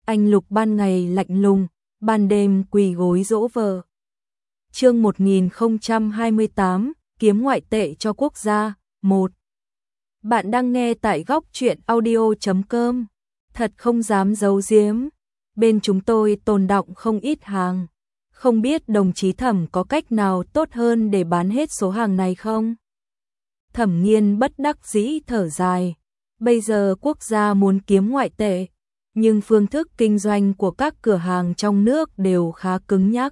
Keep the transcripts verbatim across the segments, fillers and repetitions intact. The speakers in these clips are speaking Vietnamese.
Anh Lục ban ngày lạnh lùng, ban đêm quỳ gối dỗ vợ. Chương một nghìn không trăm hai mươi tám, kiếm ngoại tệ cho quốc gia, một. Bạn đang nghe tại góc truyện audio chấm com. Thật không dám giấu giếm, bên chúng tôi tồn đọng không ít hàng. Không biết đồng chí Thẩm có cách nào tốt hơn để bán hết số hàng này không? Thẩm Nghiên bất đắc dĩ thở dài. Bây giờ quốc gia muốn kiếm ngoại tệ, nhưng phương thức kinh doanh của các cửa hàng trong nước đều khá cứng nhắc.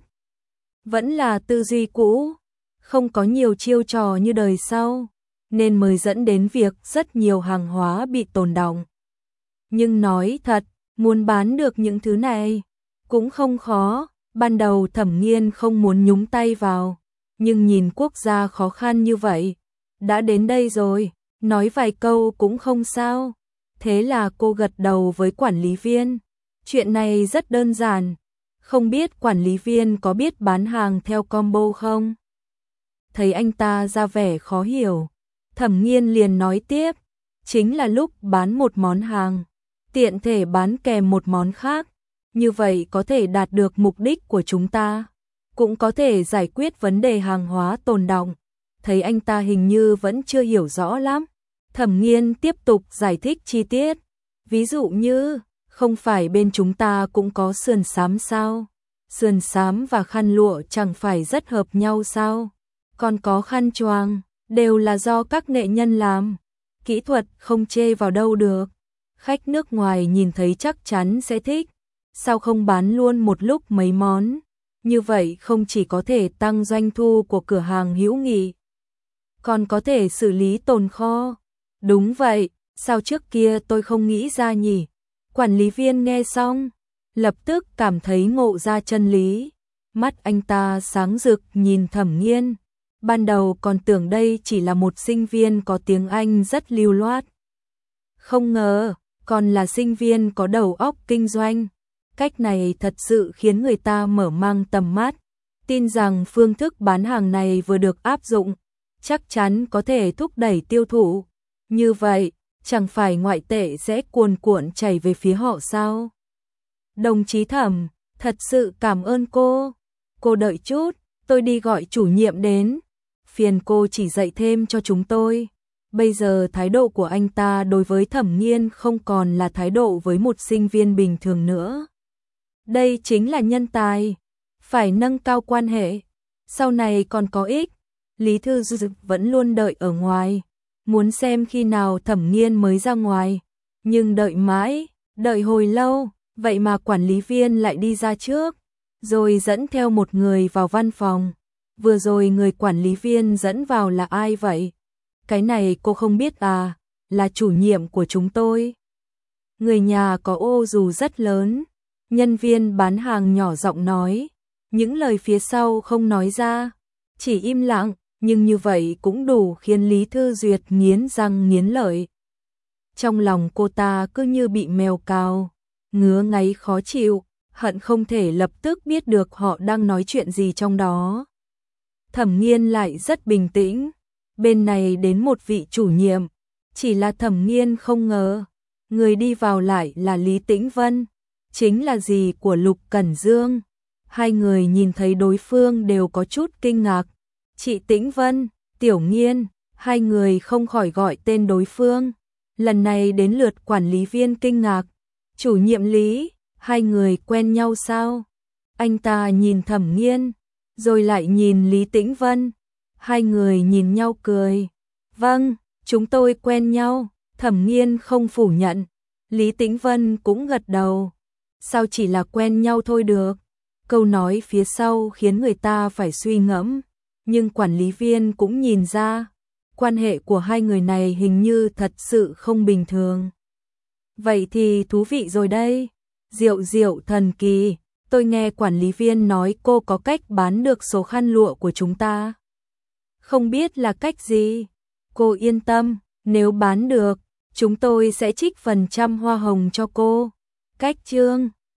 Vẫn là tư duy cũ, không có nhiều chiêu trò như đời sau, nên mới dẫn đến việc rất nhiều hàng hóa bị tồn đọng. Nhưng nói thật, muốn bán được những thứ này cũng không khó. Ban đầu Thẩm Nghiên không muốn nhúng tay vào, nhưng nhìn quốc gia khó khăn như vậy, đã đến đây rồi, nói vài câu cũng không sao. Thế là cô gật đầu với quản lý viên. Chuyện này rất đơn giản, không biết quản lý viên có biết bán hàng theo combo không? Thấy anh ta ra vẻ khó hiểu, Thẩm Nghiên liền nói tiếp, chính là lúc bán một món hàng, tiện thể bán kèm một món khác. Như vậy có thể đạt được mục đích của chúng ta, cũng có thể giải quyết vấn đề hàng hóa tồn đọng. Thấy anh ta hình như vẫn chưa hiểu rõ lắm, Thẩm Nghiên tiếp tục giải thích chi tiết. Ví dụ như, không phải bên chúng ta cũng có sườn xám sao? Sườn xám và khăn lụa chẳng phải rất hợp nhau sao? Còn có khăn choàng, đều là do các nghệ nhân làm. Kỹ thuật không chê vào đâu được. Khách nước ngoài nhìn thấy chắc chắn sẽ thích. Sao không bán luôn một lúc mấy món? Như vậy không chỉ có thể tăng doanh thu của cửa hàng Hữu Nghị, còn có thể xử lý tồn kho. Đúng vậy, sao trước kia tôi không nghĩ ra nhỉ? Quản lý viên nghe xong, lập tức cảm thấy ngộ ra chân lý. Mắt anh ta sáng rực nhìn Thẩm Nghiên. Ban đầu còn tưởng đây chỉ là một sinh viên có tiếng Anh rất lưu loát. Không ngờ, còn là sinh viên có đầu óc kinh doanh. Cách này thật sự khiến người ta mở mang tầm mắt, tin rằng phương thức bán hàng này vừa được áp dụng, chắc chắn có thể thúc đẩy tiêu thụ. Như vậy, chẳng phải ngoại tệ sẽ cuồn cuộn chảy về phía họ sao? Đồng chí Thẩm, thật sự cảm ơn cô. Cô đợi chút, tôi đi gọi chủ nhiệm đến. Phiền cô chỉ dạy thêm cho chúng tôi. Bây giờ thái độ của anh ta đối với Thẩm Nghiên không còn là thái độ với một sinh viên bình thường nữa. Đây chính là nhân tài, phải nâng cao quan hệ, sau này còn có ích. Lý Thư Dực vẫn luôn đợi ở ngoài, muốn xem khi nào Thẩm Nghiên mới ra ngoài, nhưng đợi mãi, đợi hồi lâu, vậy mà quản lý viên lại đi ra trước, rồi dẫn theo một người vào văn phòng. Vừa rồi người quản lý viên dẫn vào là ai vậy? Cái này cô không biết à, là chủ nhiệm của chúng tôi. Người nhà có ô dù rất lớn. Nhân viên bán hàng nhỏ giọng nói, những lời phía sau không nói ra, chỉ im lặng, nhưng như vậy cũng đủ khiến Lý Thư Duyệt nghiến răng nghiến lợi. Trong lòng cô ta cứ như bị mèo cào, ngứa ngáy khó chịu, hận không thể lập tức biết được họ đang nói chuyện gì trong đó. Thẩm Nghiên lại rất bình tĩnh, bên này đến một vị chủ nhiệm, chỉ là Thẩm Nghiên không ngờ, người đi vào lại là Lý Tĩnh Vân. Chính là dì của Lục Cẩn Dương. Hai người nhìn thấy đối phương đều có chút kinh ngạc. Chị Tĩnh Vân, Tiểu Nghiên, hai người không khỏi gọi tên đối phương. Lần này đến lượt quản lý viên kinh ngạc. Chủ nhiệm Lý, hai người quen nhau sao? Anh ta nhìn Thẩm Nghiên, rồi lại nhìn Lý Tĩnh Vân. Hai người nhìn nhau cười. Vâng, chúng tôi quen nhau. Thẩm Nghiên không phủ nhận. Lý Tĩnh Vân cũng gật đầu. Sao chỉ là quen nhau thôi được? Câu nói phía sau khiến người ta phải suy ngẫm, nhưng quản lý viên cũng nhìn ra, quan hệ của hai người này hình như thật sự không bình thường. Vậy thì thú vị rồi đây. Diệu diệu thần kỳ, tôi nghe quản lý viên nói cô có cách bán được số khăn lụa của chúng ta. Không biết là cách gì? Cô yên tâm, nếu bán được, chúng tôi sẽ trích phần trăm hoa hồng cho cô. Cách chương